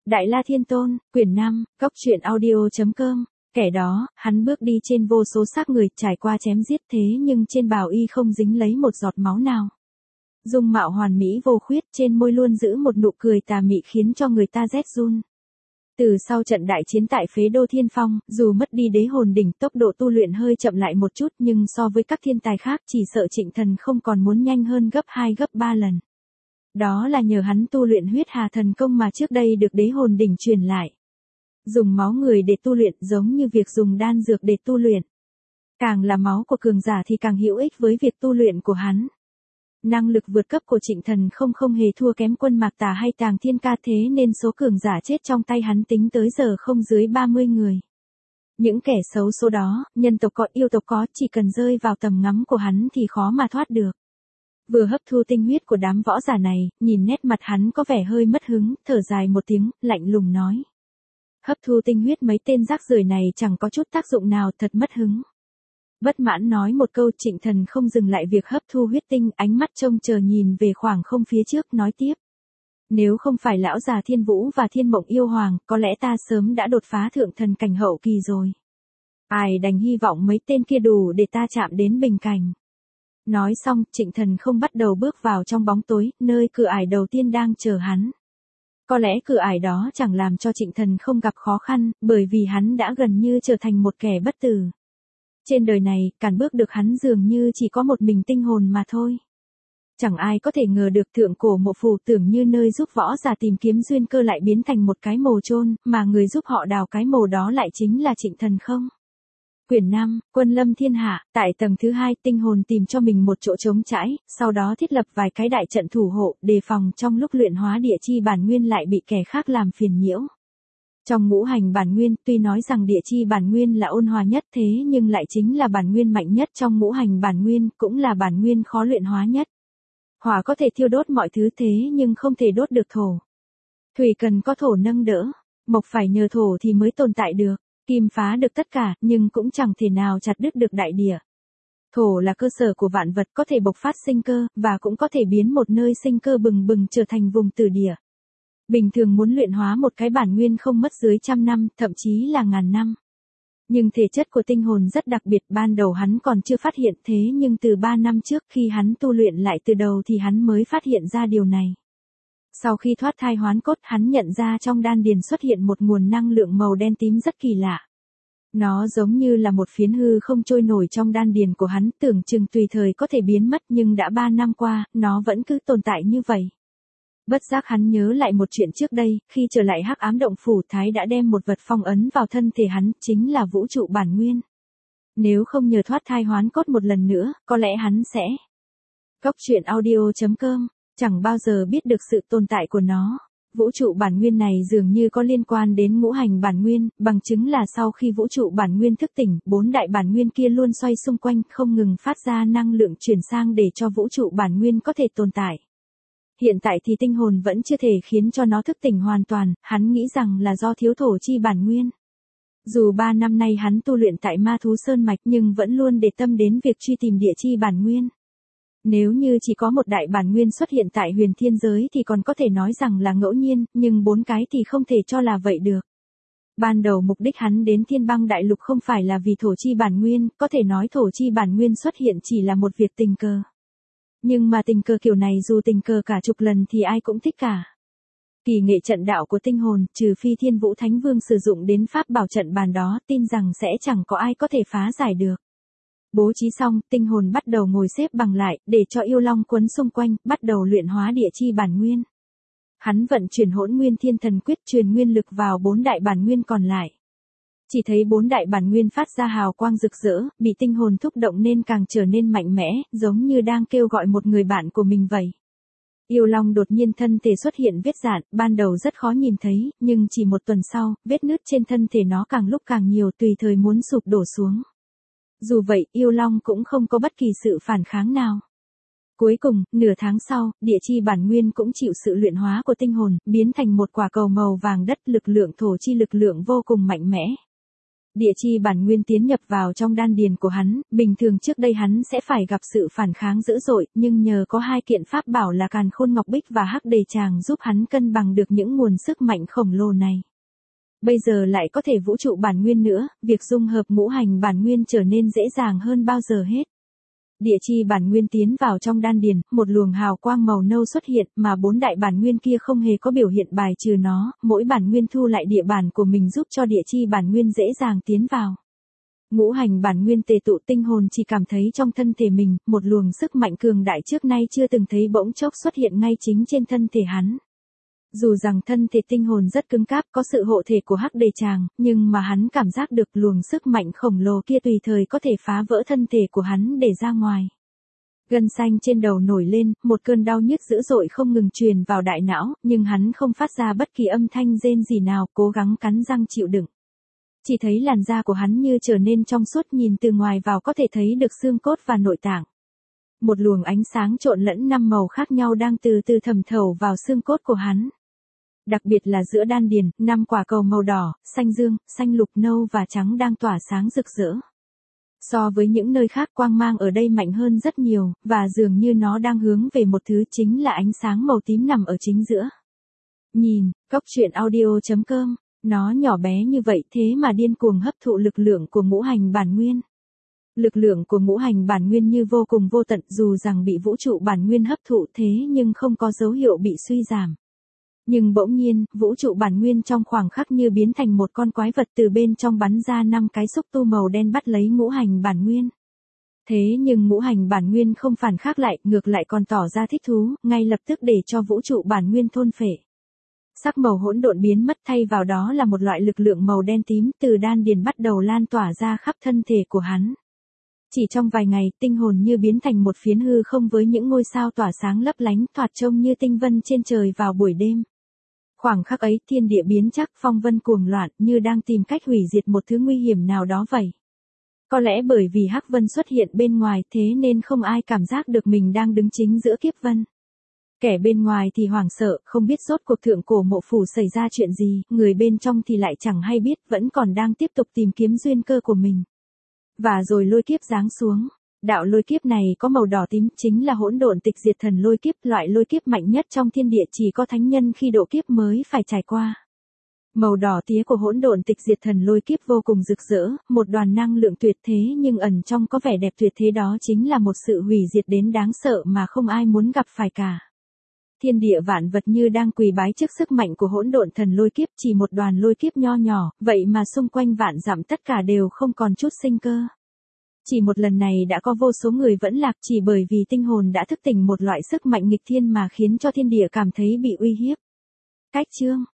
Đại La Thiên Tôn, quyển 5, Cốc truyện audio.com. Kẻ đó, hắn bước đi trên vô số xác người, trải qua chém giết thế nhưng trên bào y không dính lấy một giọt máu nào. Dung mạo hoàn mỹ vô khuyết, trên môi luôn giữ một nụ cười tà mị khiến cho người ta rét run. Từ sau trận đại chiến tại Phế Đô Thiên Phong, dù mất đi đế hồn đỉnh, tốc độ tu luyện hơi chậm lại một chút nhưng so với các thiên tài khác chỉ sợ Trịnh Thần không còn muốn nhanh hơn gấp 2 gấp 3 lần. Đó là nhờ hắn tu luyện huyết hà thần công mà trước đây được đế hồn đỉnh truyền lại. Dùng máu người để tu luyện giống như việc dùng đan dược để tu luyện. Càng là máu của cường giả thì càng hữu ích với việc tu luyện của hắn. Năng lực vượt cấp của Trịnh Thần không hề thua kém Quân Mạc Tà hay Tàng Thiên Ca, thế nên số cường giả chết trong tay hắn tính tới giờ không dưới 30 người. Những kẻ xấu số đó, nhân tộc có yêu tộc có, chỉ cần rơi vào tầm ngắm của hắn thì khó mà thoát được. Vừa hấp thu tinh huyết của đám võ giả này, nhìn nét mặt hắn có vẻ hơi mất hứng, thở dài một tiếng, lạnh lùng nói. Hấp thu tinh huyết mấy tên rác rưởi này chẳng có chút tác dụng nào, thật mất hứng. Bất mãn nói một câu, Trịnh Thần không dừng lại việc hấp thu huyết tinh, ánh mắt trông chờ nhìn về khoảng không phía trước, nói tiếp. Nếu không phải lão già Thiên Vũ và Thiên Mộng Yêu Hoàng, có lẽ ta sớm đã đột phá thượng thần cảnh hậu kỳ rồi. Ai đành hy vọng mấy tên kia đủ để ta chạm đến bình cảnh. Nói xong, Trịnh Thần không bắt đầu bước vào trong bóng tối, nơi cửa ải đầu tiên đang chờ hắn. Có lẽ cửa ải đó chẳng làm cho Trịnh Thần không gặp khó khăn, bởi vì hắn đã gần như trở thành một kẻ bất tử. Trên đời này, cản bước được hắn dường như chỉ có một mình tinh hồn mà thôi. Chẳng ai có thể ngờ được thượng cổ mộ phù tưởng như nơi giúp võ giả tìm kiếm duyên cơ lại biến thành một cái mồ chôn, mà người giúp họ đào cái mồ đó lại chính là Trịnh Thần không. Quyển 5, Quân Lâm Thiên Hạ, tại tầng thứ 2, tinh hồn tìm cho mình một chỗ trống trãi, sau đó thiết lập vài cái đại trận thủ hộ, đề phòng trong lúc luyện hóa địa chi bản nguyên lại bị kẻ khác làm phiền nhiễu. Trong ngũ hành bản nguyên, tuy nói rằng địa chi bản nguyên là ôn hòa nhất thế nhưng lại chính là bản nguyên mạnh nhất trong ngũ hành bản nguyên, cũng là bản nguyên khó luyện hóa nhất. Hỏa có thể thiêu đốt mọi thứ thế nhưng không thể đốt được thổ. Thủy cần có thổ nâng đỡ, mộc phải nhờ thổ thì mới tồn tại được. Kim phá được tất cả, nhưng cũng chẳng thể nào chặt đứt được đại địa. Thổ là cơ sở của vạn vật, có thể bộc phát sinh cơ, và cũng có thể biến một nơi sinh cơ bừng bừng trở thành vùng tử địa. Bình thường muốn luyện hóa một cái bản nguyên không mất dưới 100 năm, thậm chí là ngàn năm. Nhưng thể chất của tinh hồn rất đặc biệt, ban đầu hắn còn chưa phát hiện thế nhưng từ 3 năm trước khi hắn tu luyện lại từ đầu thì hắn mới phát hiện ra điều này. Sau khi thoát thai hoán cốt, hắn nhận ra trong đan điền xuất hiện một nguồn năng lượng màu đen tím rất kỳ lạ. Nó giống như là một phiến hư không trôi nổi trong đan điền của hắn, tưởng chừng tùy thời có thể biến mất nhưng đã 3 năm qua, nó vẫn cứ tồn tại như vậy. Bất giác hắn nhớ lại một chuyện trước đây, khi trở lại Hắc Ám Động Phủ, Thái đã đem một vật phong ấn vào thân thể hắn, chính là vũ trụ bản nguyên. Nếu không nhờ thoát thai hoán cốt một lần nữa, có lẽ hắn sẽ. Cốc truyện audio.com. Chẳng bao giờ biết được sự tồn tại của nó. Vũ trụ bản nguyên này dường như có liên quan đến ngũ hành bản nguyên, bằng chứng là sau khi vũ trụ bản nguyên thức tỉnh, 4 đại bản nguyên kia luôn xoay xung quanh, không ngừng phát ra năng lượng chuyển sang để cho vũ trụ bản nguyên có thể tồn tại. Hiện tại thì tinh hồn vẫn chưa thể khiến cho nó thức tỉnh hoàn toàn, hắn nghĩ rằng là do thiếu thổ chi bản nguyên. Dù 3 năm nay hắn tu luyện tại Ma Thú Sơn Mạch nhưng vẫn luôn để tâm đến việc truy tìm địa chi bản nguyên. Nếu như chỉ có một đại bản nguyên xuất hiện tại huyền thiên giới thì còn có thể nói rằng là ngẫu nhiên, nhưng 4 cái thì không thể cho là vậy được. Ban đầu mục đích hắn đến Thiên Băng Đại Lục không phải là vì thổ chi bản nguyên, có thể nói thổ chi bản nguyên xuất hiện chỉ là một việc tình cờ. Nhưng mà tình cờ kiểu này dù tình cờ cả chục lần thì ai cũng thích cả. Kỳ nghệ trận đạo của tinh hồn, trừ phi Thiên Vũ Thánh Vương sử dụng đến pháp bảo trận bàn đó, tin rằng sẽ chẳng có ai có thể phá giải được. Bố trí xong, tinh hồn bắt đầu ngồi xếp bằng lại, để cho yêu long quấn xung quanh, bắt đầu luyện hóa địa chi bản nguyên. Hắn vận chuyển Hỗn Nguyên Thiên Thần Quyết truyền nguyên lực vào 4 đại bản nguyên còn lại. Chỉ thấy 4 đại bản nguyên phát ra hào quang rực rỡ, bị tinh hồn thúc động nên càng trở nên mạnh mẽ, giống như đang kêu gọi một người bạn của mình vậy. Yêu long đột nhiên thân thể xuất hiện vết rạn, ban đầu rất khó nhìn thấy, nhưng chỉ một tuần sau, vết nứt trên thân thể nó càng lúc càng nhiều, tùy thời muốn sụp đổ xuống. Dù vậy, yêu long cũng không có bất kỳ sự phản kháng nào. Cuối cùng, nửa tháng sau, địa chi bản nguyên cũng chịu sự luyện hóa của tinh hồn, biến thành một quả cầu màu vàng đất, lực lượng thổ chi lực lượng vô cùng mạnh mẽ. Địa chi bản nguyên tiến nhập vào trong đan điền của hắn, bình thường trước đây hắn sẽ phải gặp sự phản kháng dữ dội, nhưng nhờ có hai kiện pháp bảo là Càn Khôn Ngọc Bích và Hắc Đề Tràng giúp hắn cân bằng được những nguồn sức mạnh khổng lồ này. Bây giờ lại có thể vũ trụ bản nguyên nữa, việc dung hợp ngũ hành bản nguyên trở nên dễ dàng hơn bao giờ hết. Địa chi bản nguyên tiến vào trong đan điền, một luồng hào quang màu nâu xuất hiện, mà bốn đại bản nguyên kia không hề có biểu hiện bài trừ nó, mỗi bản nguyên thu lại địa bản của mình giúp cho địa chi bản nguyên dễ dàng tiến vào. Ngũ hành bản nguyên tề tụ, tinh hồn chỉ cảm thấy trong thân thể mình, một luồng sức mạnh cường đại trước nay chưa từng thấy bỗng chốc xuất hiện ngay chính trên thân thể hắn. Dù rằng thân thể tinh hồn rất cứng cáp, có sự hộ thể của Hắc Đề Tràng, nhưng mà hắn cảm giác được luồng sức mạnh khổng lồ kia tùy thời có thể phá vỡ thân thể của hắn để ra ngoài. Gân xanh trên đầu nổi lên, một cơn đau nhức dữ dội không ngừng truyền vào đại não, nhưng hắn không phát ra bất kỳ âm thanh rên gì nào, cố gắng cắn răng chịu đựng. Chỉ thấy làn da của hắn như trở nên trong suốt, nhìn từ ngoài vào có thể thấy được xương cốt và nội tạng. Một luồng ánh sáng trộn lẫn 5 màu khác nhau đang từ từ thẩm thấu vào xương cốt của hắn. Đặc biệt là giữa đan điền, 5 quả cầu màu đỏ, xanh dương, xanh lục, nâu và trắng đang tỏa sáng rực rỡ. So với những nơi khác, quang mang ở đây mạnh hơn rất nhiều, và dường như nó đang hướng về một thứ, chính là ánh sáng màu tím nằm ở chính giữa. Nhìn, coctruyện.audio.com, nó nhỏ bé như vậy thế mà điên cuồng hấp thụ lực lượng của ngũ hành bản nguyên. Lực lượng của ngũ hành bản nguyên như vô cùng vô tận, dù rằng bị vũ trụ bản nguyên hấp thụ thế nhưng không có dấu hiệu bị suy giảm. Nhưng bỗng nhiên, vũ trụ bản nguyên trong khoảng khắc như biến thành một con quái vật, từ bên trong bắn ra 5 cái xúc tu màu đen bắt lấy ngũ hành bản nguyên. Thế nhưng ngũ hành bản nguyên không phản kháng lại, ngược lại còn tỏ ra thích thú, ngay lập tức để cho vũ trụ bản nguyên thôn phệ. Sắc màu hỗn độn biến mất, thay vào đó là một loại lực lượng màu đen tím từ đan điền bắt đầu lan tỏa ra khắp thân thể của hắn. Chỉ trong vài ngày, tinh hồn như biến thành một phiến hư không với những ngôi sao tỏa sáng lấp lánh, thoạt trông như tinh vân trên trời vào buổi đêm. Khoảng khắc ấy, thiên địa biến chắc, phong vân cuồng loạn, như đang tìm cách hủy diệt một thứ nguy hiểm nào đó vậy. Có lẽ bởi vì hắc vân xuất hiện bên ngoài, thế nên không ai cảm giác được mình đang đứng chính giữa kiếp vân. Kẻ bên ngoài thì hoảng sợ, không biết rốt cuộc thượng cổ mộ phủ xảy ra chuyện gì, người bên trong thì lại chẳng hay biết, vẫn còn đang tiếp tục tìm kiếm duyên cơ của mình. Và rồi lôi kiếp giáng xuống. Đạo lôi kiếp này có màu đỏ tím, chính là hỗn độn tịch diệt thần lôi kiếp, loại lôi kiếp mạnh nhất trong thiên địa, chỉ có thánh nhân khi độ kiếp mới phải trải qua. Màu đỏ tía của hỗn độn tịch diệt thần lôi kiếp vô cùng rực rỡ, một đoàn năng lượng tuyệt thế nhưng ẩn trong có vẻ đẹp tuyệt thế, đó chính là một sự hủy diệt đến đáng sợ mà không ai muốn gặp phải cả. Thiên địa vạn vật như đang quỳ bái trước sức mạnh của hỗn độn thần lôi kiếp, chỉ một đoàn lôi kiếp nho nhỏ, vậy mà xung quanh vạn dặm tất cả đều không còn chút sinh cơ. Chỉ một lần này đã có vô số người vẫn lạc, chỉ bởi vì tinh hồn đã thức tỉnh một loại sức mạnh nghịch thiên mà khiến cho thiên địa cảm thấy bị uy hiếp. Cách chương